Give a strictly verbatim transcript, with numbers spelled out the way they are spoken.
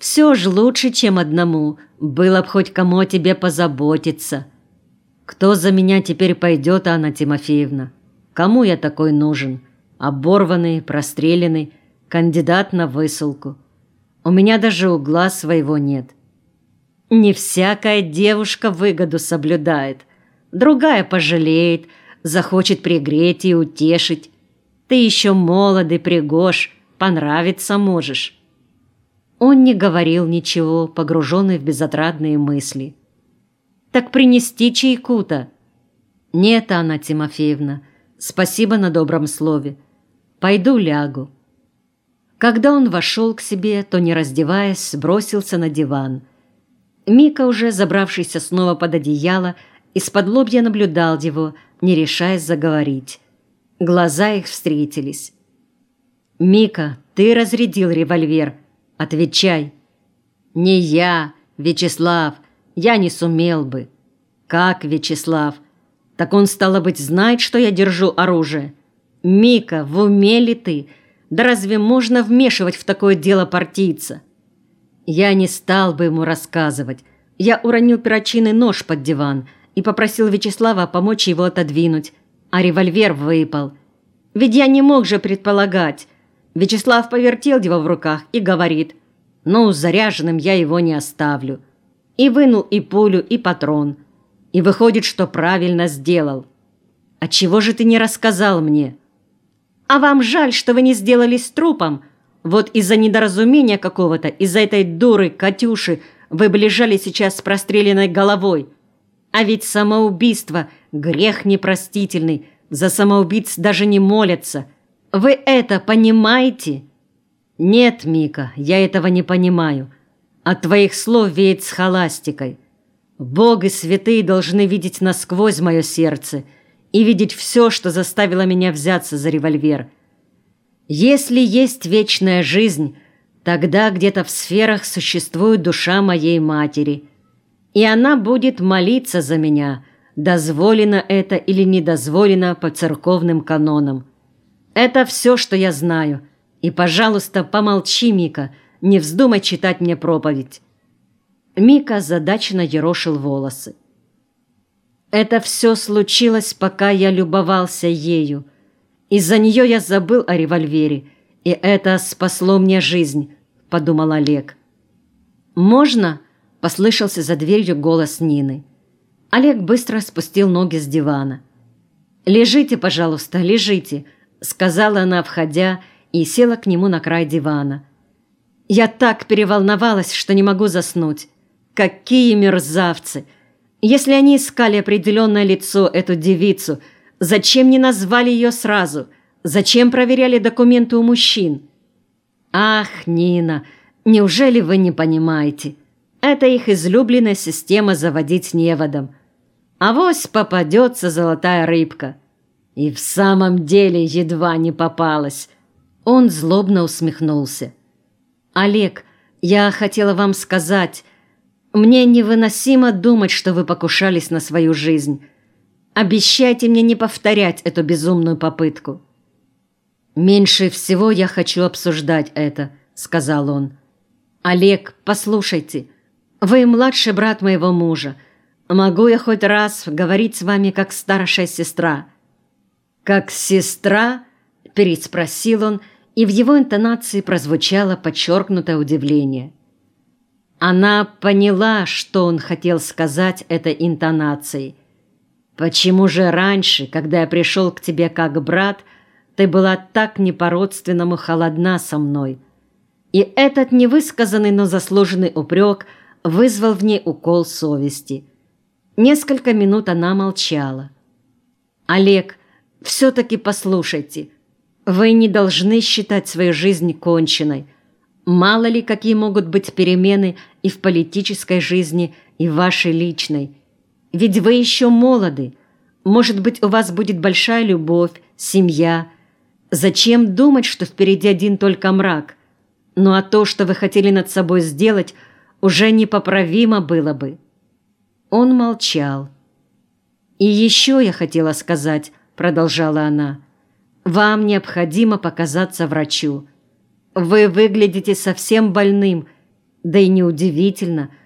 Все ж лучше, чем одному. Было б хоть кому о тебе позаботиться. Кто за меня теперь пойдет, Анна Тимофеевна? Кому я такой нужен? Оборванный, простреленный, кандидат на высылку. У меня даже угла своего нет. Не всякая девушка выгоду соблюдает. Другая пожалеет, захочет пригреть и утешить. Ты еще молод и пригож, понравиться можешь». Он не говорил ничего, погруженный в безотрадные мысли. «Так принести чайку-то?» «Нет, Анна Тимофеевна, спасибо на добром слове. Пойду лягу». Когда он вошел к себе, то, не раздеваясь, бросился на диван. Мика, уже забравшийся снова под одеяло, из-под лобья наблюдал его, не решаясь заговорить. Глаза их встретились. «Мика, ты разрядил револьвер. Отвечай». «Не я, Вячеслав. Я не сумел бы». «Как Вячеслав? Так он, стало быть, знает, что я держу оружие». «Мика, в уме ли ты? Да разве можно вмешивать в такое дело партийца?» Я не стал бы ему рассказывать. Я уронил перочинный нож под диван и попросил Вячеслава помочь его отодвинуть, а револьвер выпал. Ведь я не мог же предполагать. Вячеслав повертел его в руках и говорит: «Ну, заряженным я его не оставлю». И вынул и пулю, и патрон. И выходит, что правильно сделал. «Отчего же ты не рассказал мне?» «А вам жаль, что вы не сделали с трупом? Вот из-за недоразумения какого-то, из-за этой дуры Катюши вы бы лежали сейчас с простреленной головой. А ведь самоубийство – грех непростительный, за самоубийц даже не молятся. Вы это понимаете?» «Нет, Мика, я этого не понимаю. От твоих слов веет схоластикой. Бог и святые должны видеть насквозь мое сердце и видеть все, что заставило меня взяться за револьвер. Если есть вечная жизнь, тогда где-то в сферах существует душа моей матери, и она будет молиться за меня, дозволено это или не дозволено по церковным канонам. Это все, что я знаю. И, пожалуйста, помолчи, Мика, не вздумай читать мне проповедь». Мика озадаченно ерошил волосы. «Это все случилось, пока я любовался ею. Из-за нее я забыл о револьвере, и это спасло мне жизнь», — подумал Олег. «Можно?» — послышался за дверью голос Нины. Олег быстро спустил ноги с дивана. «Лежите, пожалуйста, лежите», — сказала она, входя, и села к нему на край дивана. «Я так переволновалась, что не могу заснуть. Какие мерзавцы! Если они искали определенное лицо, эту девицу, зачем не назвали ее сразу? Зачем проверяли документы у мужчин?» «Ах, Нина, неужели вы не понимаете? Это их излюбленная система заводить неводом. Авось попадется золотая рыбка». И в самом деле едва не попалась. Он злобно усмехнулся. «Олег, я хотела вам сказать, мне невыносимо думать, что вы покушались на свою жизнь. Обещайте мне не повторять эту безумную попытку». «Меньше всего я хочу обсуждать это», — сказал он. «Олег, послушайте, вы младший брат моего мужа. Могу я хоть раз говорить с вами как старшая сестра?» «Как сестра?» — переспросил он, и в его интонации прозвучало подчеркнутое удивление. Она поняла, что он хотел сказать этой интонацией. «Почему же раньше, когда я пришел к тебе как брат, ты была так не по-родственному холодна со мной?» И этот невысказанный, но заслуженный упрек вызвал в ней укол совести. Несколько минут она молчала. «Олег, все-таки послушайте, вы не должны считать свою жизнь конченной. Мало ли, какие могут быть перемены и в политической жизни, и в вашей личной. Ведь вы еще молоды. Может быть, у вас будет большая любовь, семья. Зачем думать, что впереди один только мрак? Ну а то, что вы хотели над собой сделать, уже непоправимо было бы». Он молчал. «И еще я хотела сказать», — продолжала она, — «вам необходимо показаться врачу. Вы выглядите совсем больным, Да и неудивительно,